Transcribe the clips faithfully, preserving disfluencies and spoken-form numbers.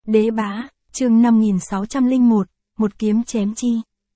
Đế bá, chương năm nghìn sáu trăm lẻ một, một kiếm chém chi.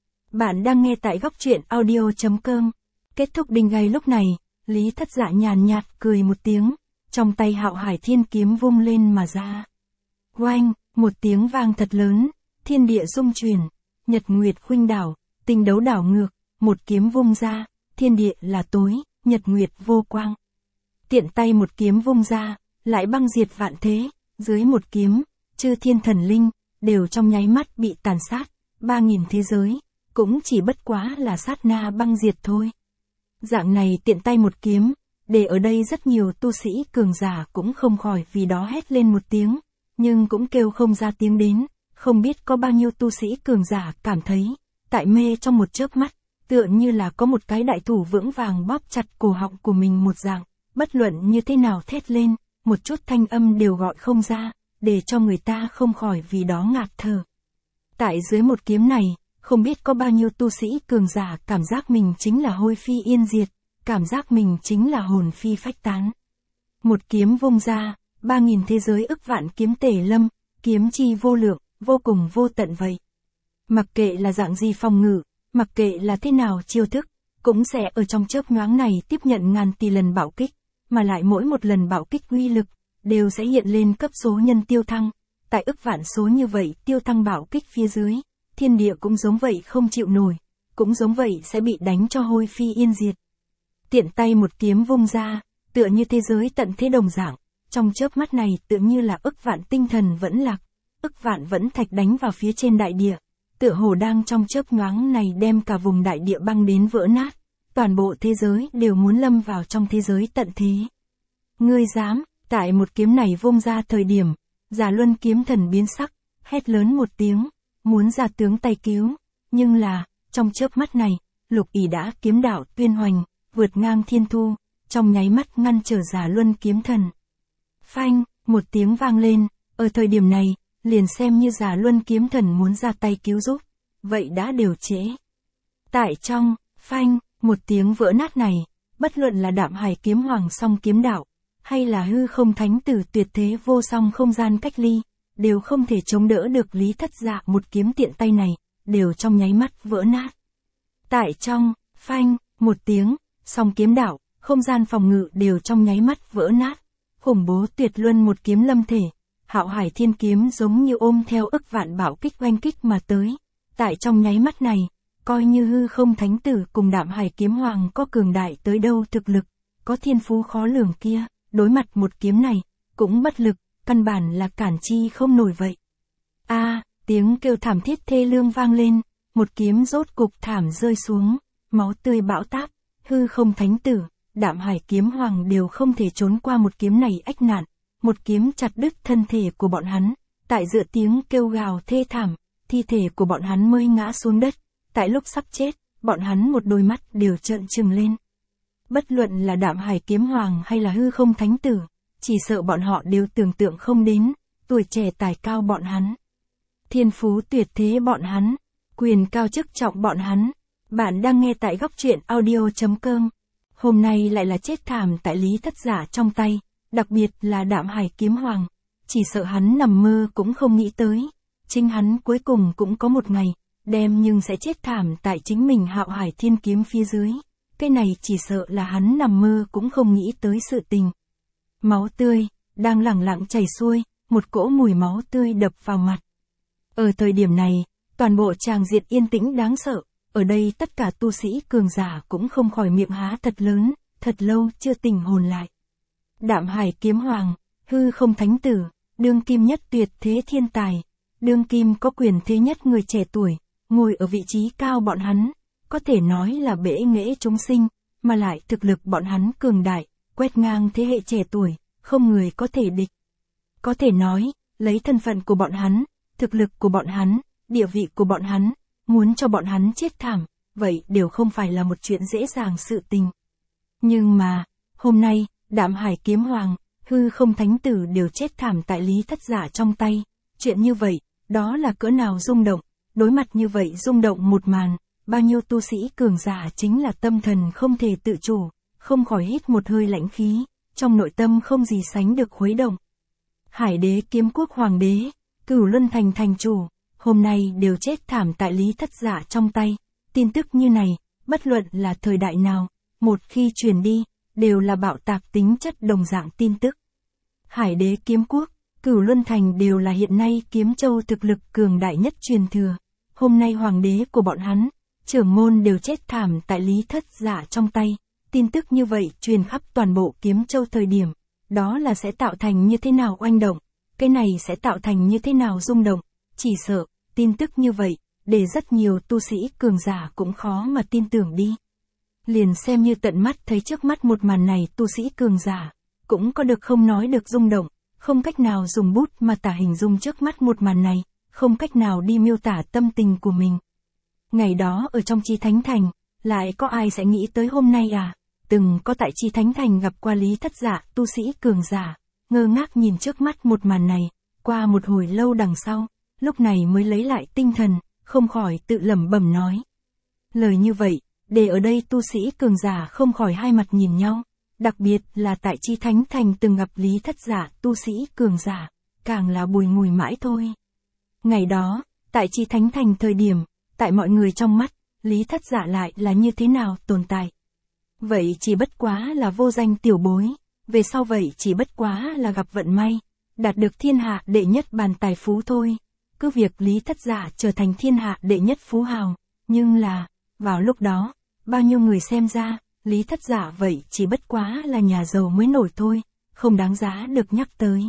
Bạn đang nghe tại góc truyện audio chấm com. Kết thúc đinh gay lúc này, Lý Thất Dạ nhàn nhạt cười một tiếng, trong tay Hạo Hải Thiên kiếm vung lên mà ra. Oanh, một tiếng vang thật lớn, thiên địa rung chuyển, nhật nguyệt khuynh đảo, tinh đấu đảo ngược, một kiếm vung ra, thiên địa là tối, nhật nguyệt vô quang. Tiện tay một kiếm vung ra, lại băng diệt vạn thế, dưới một kiếm, chư thiên thần linh, đều trong nháy mắt bị tàn sát, ba nghìn thế giới, cũng chỉ bất quá là sát na băng diệt thôi. Dạng này tiện tay một kiếm, để ở đây rất nhiều tu sĩ cường giả cũng không khỏi vì đó hét lên một tiếng, nhưng cũng kêu không ra tiếng đến, không biết có bao nhiêu tu sĩ cường giả cảm thấy, tại mê trong một chớp mắt, tựa như là có một cái đại thủ vững vàng bóp chặt cổ họng của mình một dạng, bất luận như thế nào thét lên, một chút thanh âm đều gọi không ra, để cho người ta không khỏi vì đó ngạt thở. Tại dưới một kiếm này, không biết có bao nhiêu tu sĩ cường giả cảm giác mình chính là hôi phi yên diệt, cảm giác mình chính là hồn phi phách tán. Một kiếm vung ra, ba nghìn thế giới ức vạn kiếm tề lâm, kiếm chi vô lượng, vô cùng vô tận vậy. Mặc kệ là dạng gì phòng ngự, mặc kệ là thế nào chiêu thức, cũng sẽ ở trong chớp nhoáng này tiếp nhận ngàn tỷ lần bạo kích, mà lại mỗi một lần bạo kích uy lực, đều sẽ hiện lên cấp số nhân tiêu thăng. Tại ức vạn số như vậy tiêu thăng bạo kích phía dưới, thiên địa cũng giống vậy không chịu nổi, cũng giống vậy sẽ bị đánh cho hôi phi yên diệt. Tiện tay một kiếm vung ra, tựa như thế giới tận thế đồng dạng, trong chớp mắt này tựa như là ức vạn tinh thần vẫn lạc, ức vạn vẫn thạch đánh vào phía trên đại địa, tựa hồ đang trong chớp nhoáng này đem cả vùng đại địa băng đến vỡ nát, toàn bộ thế giới đều muốn lâm vào trong thế giới tận thế. Ngươi dám, tại một kiếm này vung ra thời điểm, Già Luân kiếm thần biến sắc, hét lớn một tiếng, muốn ra tướng tay cứu, nhưng là, trong chớp mắt này, Lục Ỷ đã kiếm đạo tuyên hoành, vượt ngang thiên thu, trong nháy mắt ngăn trở Già Luân kiếm thần. Phanh, một tiếng vang lên, ở thời điểm này, liền xem như Già Luân kiếm thần muốn ra tay cứu giúp, vậy đã đều trễ. Tại trong, phanh, một tiếng vỡ nát này, bất luận là Đạm Hải kiếm hoàng song kiếm đạo, hay là hư không thánh tử tuyệt thế vô song không gian cách ly, đều không thể chống đỡ được Lý Thất Dạ một kiếm tiện tay này, đều trong nháy mắt vỡ nát. Tại trong, phanh, một tiếng, song kiếm đạo, không gian phòng ngự đều trong nháy mắt vỡ nát. Khủng bố tuyệt luân một kiếm lâm thể, Hạo Hải Thiên kiếm giống như ôm theo ức vạn bạo kích oanh kích mà tới. Tại trong nháy mắt này, coi như hư không thánh tử cùng Đạm Hải kiếm hoàng có cường đại tới đâu thực lực, có thiên phú khó lường kia, đối mặt một kiếm này, cũng bất lực, căn bản là cản chi không nổi vậy. A, à, tiếng kêu thảm thiết thê lương vang lên, một kiếm rốt cục thảm rơi xuống, máu tươi bão táp, hư không thánh tử, Đạm Hải kiếm hoàng đều không thể trốn qua một kiếm này ách nạn, một kiếm chặt đứt thân thể của bọn hắn, tại giữa tiếng kêu gào thê thảm, thi thể của bọn hắn mới ngã xuống đất, tại lúc sắp chết, bọn hắn một đôi mắt đều trợn trừng lên. Bất luận là Đạm Hải kiếm hoàng hay là hư không thánh tử, chỉ sợ bọn họ đều tưởng tượng không đến, tuổi trẻ tài cao bọn hắn, thiên phú tuyệt thế bọn hắn, quyền cao chức trọng bọn hắn. Bạn đang nghe tại góc truyện audio chấm com. Hôm nay lại là chết thảm tại Lý Thất Dạ trong tay, đặc biệt là Đạm Hải kiếm hoàng, chỉ sợ hắn nằm mơ cũng không nghĩ tới, chính hắn cuối cùng cũng có một ngày, đem nhưng sẽ chết thảm tại chính mình Hạo Hải Thiên kiếm phía dưới. Cái này chỉ sợ là hắn nằm mơ cũng không nghĩ tới sự tình. Máu tươi, đang lẳng lặng chảy xuôi, một cỗ mùi máu tươi đập vào mặt. Ở thời điểm này, toàn bộ tràng diện yên tĩnh đáng sợ, ở đây tất cả tu sĩ cường giả cũng không khỏi miệng há thật lớn, thật lâu chưa tỉnh hồn lại. Đạm Hải kiếm hoàng, hư không thánh tử, đương kim nhất tuyệt thế thiên tài, đương kim có quyền thế nhất người trẻ tuổi, ngồi ở vị trí cao bọn hắn, có thể nói là bệ nghệ chúng sinh, mà lại thực lực bọn hắn cường đại, quét ngang thế hệ trẻ tuổi, không người có thể địch. Có thể nói, lấy thân phận của bọn hắn, thực lực của bọn hắn, địa vị của bọn hắn, muốn cho bọn hắn chết thảm, vậy đều không phải là một chuyện dễ dàng sự tình. Nhưng mà, hôm nay, Đạm Hải kiếm hoàng, hư không thánh tử đều chết thảm tại Lý Thất Dạ trong tay. Chuyện như vậy, đó là cỡ nào rung động, đối mặt như vậy rung động một màn, bao nhiêu tu sĩ cường giả chính là tâm thần không thể tự chủ, không khỏi hít một hơi lãnh khí, trong nội tâm không gì sánh được khuấy động. Hải đế kiếm quốc hoàng đế, Cửu Luân Thành thành chủ, hôm nay đều chết thảm tại Lý Thất Dạ trong tay. Tin tức như này, bất luận là thời đại nào, một khi truyền đi, đều là bạo tạc tính chất đồng dạng tin tức. Hải đế kiếm quốc, Cửu Luân Thành đều là hiện nay Kiếm Châu thực lực cường đại nhất truyền thừa. Hôm nay hoàng đế của bọn hắn, trưởng môn đều chết thảm tại Lý Thất Dạ trong tay. Tin tức như vậy truyền khắp toàn bộ Kiếm Châu thời điểm, đó là sẽ tạo thành như thế nào oanh động, cái này sẽ tạo thành như thế nào rung động, chỉ sợ, tin tức như vậy, để rất nhiều tu sĩ cường giả cũng khó mà tin tưởng đi. Liền xem như tận mắt thấy trước mắt một màn này tu sĩ cường giả, cũng có được không nói được rung động, không cách nào dùng bút mà tả hình dung trước mắt một màn này, không cách nào đi miêu tả tâm tình của mình. Ngày đó ở trong Chi Thánh Thành, lại có ai sẽ nghĩ tới hôm nay à? Từng có tại Chi Thánh Thành gặp qua Lý Thất Dạ, tu sĩ cường giả, ngơ ngác nhìn trước mắt một màn này, qua một hồi lâu đằng sau, lúc này mới lấy lại tinh thần, không khỏi tự lẩm bẩm nói. Lời như vậy, để ở đây tu sĩ cường giả không khỏi hai mặt nhìn nhau, đặc biệt là tại Chi Thánh Thành từng gặp Lý Thất Dạ, tu sĩ cường giả, càng là bùi ngùi mãi thôi. Ngày đó, tại Chi Thánh Thành thời điểm, tại mọi người trong mắt, Lý Thất Dạ lại là như thế nào tồn tại. Vậy chỉ bất quá là vô danh tiểu bối, về sau vậy chỉ bất quá là gặp vận may, đạt được thiên hạ đệ nhất bàn tài phú thôi. Cứ việc Lý Thất Dạ trở thành thiên hạ đệ nhất phú hào, nhưng là, vào lúc đó, bao nhiêu người xem ra, Lý Thất Dạ vậy chỉ bất quá là nhà giàu mới nổi thôi, không đáng giá được nhắc tới.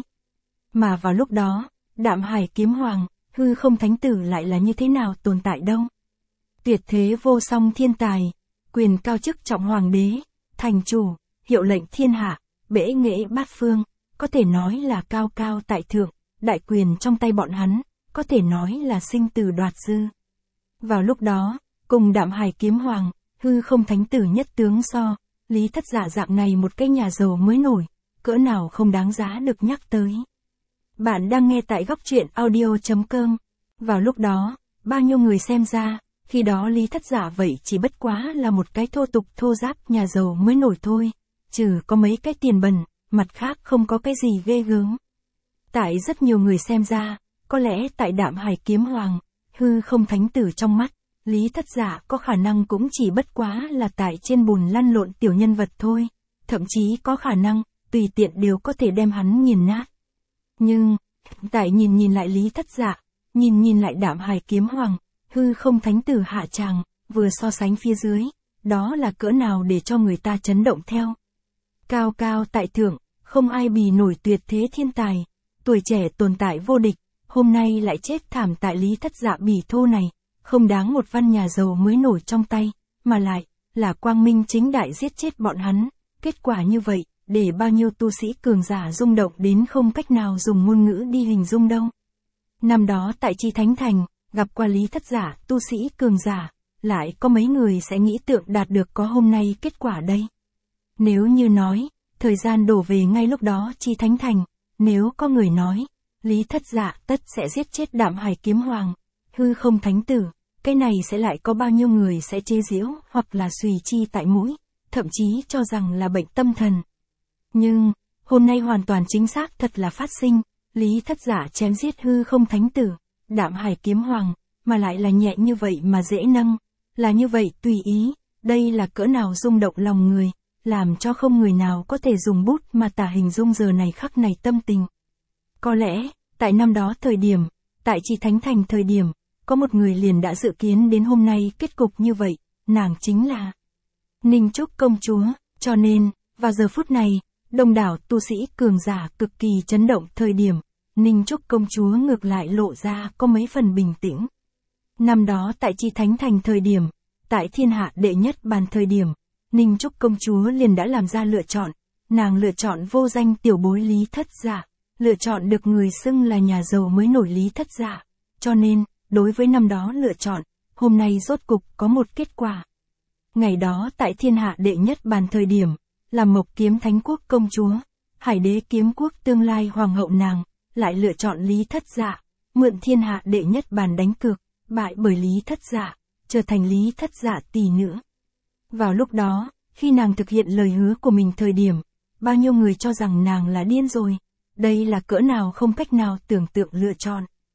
Mà vào lúc đó, Đạm Hải Kiếm Hoàng, hư không thánh tử lại là như thế nào tồn tại đâu. Tuyệt thế vô song thiên tài, quyền cao chức trọng hoàng đế, thành chủ, hiệu lệnh thiên hạ, bể nghệ bát phương, có thể nói là cao cao tại thượng, đại quyền trong tay bọn hắn, có thể nói là sinh tử đoạt dư. Vào lúc đó, cùng Đạm Hải Kiếm Hoàng, hư không thánh tử nhất tướng so, Lý Thất Dạ dạng này một cái nhà giàu mới nổi, cỡ nào không đáng giá được nhắc tới. Bạn đang nghe tại góc truyện audio chấm com. Vào lúc đó, bao nhiêu người xem ra, khi đó Lý Thất Dạ vậy chỉ bất quá là một cái thô tục thô giáp nhà giàu mới nổi thôi, trừ có mấy cái tiền bẩn, mặt khác không có cái gì ghê gớm. Tại rất nhiều người xem ra, có lẽ tại Đạm Hải Kiếm Hoàng, hư không thánh tử trong mắt, Lý Thất Dạ có khả năng cũng chỉ bất quá là tại trên bùn lăn lộn tiểu nhân vật thôi, thậm chí có khả năng, tùy tiện đều có thể đem hắn nghiền nát. Nhưng, tại nhìn nhìn lại Lý Thất Dạ, nhìn nhìn lại Đạm Hải Kiếm Hoàng, hư không thánh tử hạ tràng, vừa so sánh phía dưới, đó là cỡ nào để cho người ta chấn động theo. Cao cao tại thượng, không ai bì nổi tuyệt thế thiên tài, tuổi trẻ tồn tại vô địch, hôm nay lại chết thảm tại Lý Thất Dạ bỉ thô này, không đáng một văn nhà giàu mới nổi trong tay, mà lại, là quang minh chính đại giết chết bọn hắn, kết quả như vậy, để bao nhiêu tu sĩ cường giả rung động đến không cách nào dùng ngôn ngữ đi hình dung đâu. Năm đó tại Chi Thánh Thành, gặp qua Lý Thất Dạ, tu sĩ cường giả, lại có mấy người sẽ nghĩ tượng đạt được có hôm nay kết quả đây. Nếu như nói, thời gian đổ về ngay lúc đó Chi Thánh Thành, nếu có người nói, Lý Thất Dạ tất sẽ giết chết Đạm Hải Kiếm Hoàng, hư không thánh tử, cái này sẽ lại có bao nhiêu người sẽ chế giễu hoặc là xùy chi tại mũi, thậm chí cho rằng là bệnh tâm thần. Nhưng, hôm nay hoàn toàn chính xác thật là phát sinh, Lý Thất Dạ chém giết hư không thánh tử, Đạm Hải Kiếm Hoàng, mà lại là nhẹ như vậy mà dễ nâng, là như vậy tùy ý, đây là cỡ nào rung động lòng người, làm cho không người nào có thể dùng bút mà tả hình dung giờ này khắc này tâm tình. Có lẽ, tại năm đó thời điểm, tại Chi Thánh Thành thời điểm, có một người liền đã dự kiến đến hôm nay kết cục như vậy, nàng chính là Ninh Trúc công chúa, cho nên, vào giờ phút này, đông đảo tu sĩ cường giả cực kỳ chấn động thời điểm, Ninh Trúc công chúa ngược lại lộ ra có mấy phần bình tĩnh. Năm đó tại Chi Thánh Thành thời điểm, tại thiên hạ đệ nhất bàn thời điểm, Ninh Trúc công chúa liền đã làm ra lựa chọn, nàng lựa chọn vô danh tiểu bối Lý Thất Dạ, lựa chọn được người xưng là nhà giàu mới nổi Lý Thất Dạ, cho nên, đối với năm đó lựa chọn, hôm nay rốt cục có một kết quả. Ngày đó tại thiên hạ đệ nhất bàn thời điểm, là Mộc Kiếm Thánh Quốc công chúa, Hải đế kiếm quốc tương lai hoàng hậu nàng, lại lựa chọn Lý Thất Dạ, mượn thiên hạ đệ nhất bàn đánh cược, bại bởi Lý Thất Dạ, trở thành Lý Thất Dạ tỷ nữ. Vào lúc đó, khi nàng thực hiện lời hứa của mình thời điểm, bao nhiêu người cho rằng nàng là điên rồi, đây là cỡ nào không cách nào tưởng tượng lựa chọn.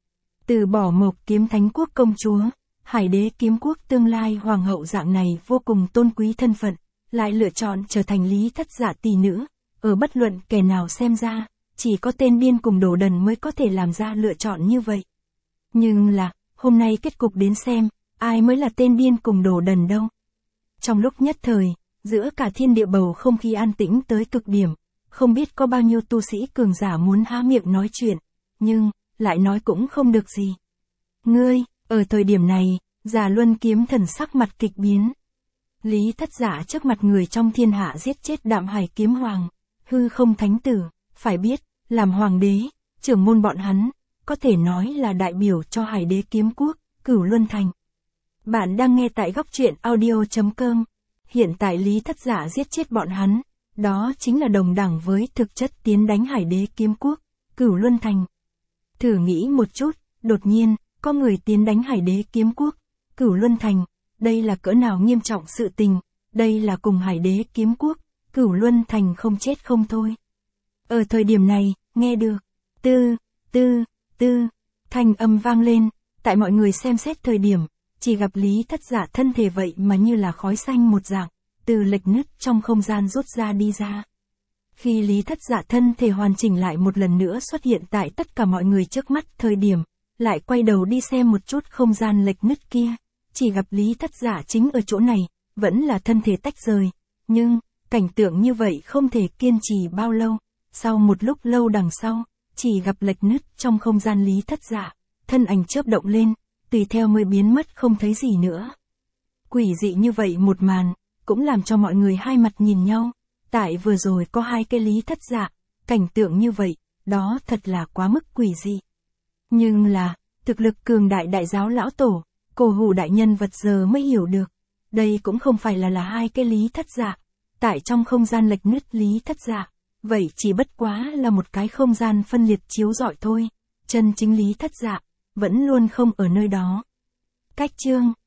Từ bỏ Mộc Kiếm Thánh Quốc công chúa, Hải Đế Kiếm Quốc tương lai hoàng hậu dạng này vô cùng tôn quý thân phận, lại lựa chọn trở thành Lý Thất Dạ tỷ nữ, ở bất luận kẻ nào xem ra, chỉ có tên điên cùng đồ đần mới có thể làm ra lựa chọn như vậy. Nhưng là, hôm nay kết cục đến xem, ai mới là tên điên cùng đồ đần đâu. Trong lúc nhất thời, giữa cả thiên địa bầu không khí an tĩnh tới cực điểm, không biết có bao nhiêu tu sĩ cường giả muốn há miệng nói chuyện, nhưng, lại nói cũng không được gì. Ngươi, ở thời điểm này, Già Luân Kiếm Thần sắc mặt kịch biến. Lý Thất Dạ trước mặt người trong thiên hạ giết chết Đạm Hải Kiếm Hoàng, hư không thánh tử, phải biết, làm hoàng đế, trưởng môn bọn hắn, có thể nói là đại biểu cho Hải Đế Kiếm Quốc, Cửu Luân Thành. Bạn đang nghe tại góc truyện audio chấm com. Hiện tại Lý Thất Dạ giết chết bọn hắn, đó chính là đồng đẳng với thực chất tiến đánh Hải Đế Kiếm Quốc, Cửu Luân Thành. Thử nghĩ một chút, đột nhiên, có người tiến đánh Hải Đế Kiếm Quốc, Cửu Luân Thành, đây là cỡ nào nghiêm trọng sự tình, đây là cùng Hải Đế Kiếm Quốc, Cửu Luân Thành không chết không thôi. Ở thời điểm này, nghe được, tư, tư, tư, thanh âm vang lên, tại mọi người xem xét thời điểm, chỉ gặp Lý Thất Dạ thân thể vậy mà như là khói xanh một dạng, từ lệch nứt trong không gian rút ra đi ra. Khi Lý Thất Dạ thân thể hoàn chỉnh lại một lần nữa xuất hiện tại tất cả mọi người trước mắt thời điểm, lại quay đầu đi xem một chút không gian lệch nứt kia, chỉ gặp Lý Thất Dạ chính ở chỗ này, vẫn là thân thể tách rời, nhưng, cảnh tượng như vậy không thể kiên trì bao lâu, sau một lúc lâu đằng sau, chỉ gặp lệch nứt trong không gian Lý Thất Dạ, thân ảnh chớp động lên, tùy theo mới biến mất không thấy gì nữa. Quỷ dị như vậy một màn, cũng làm cho mọi người hai mặt nhìn nhau, tại vừa rồi có hai cái Lý Thất Dạ, cảnh tượng như vậy, đó thật là quá mức quỷ dị. Nhưng là, thực lực cường đại đại giáo lão tổ, Cổ Hủ đại nhân vật giờ mới hiểu được, đây cũng không phải là là hai cái Lý Thất Dạ, tại trong không gian lệch nứt Lý Thất Dạ, vậy chỉ bất quá là một cái không gian phân liệt chiếu rọi thôi, chân chính Lý Thất Dạ, vẫn luôn không ở nơi đó. Cách chương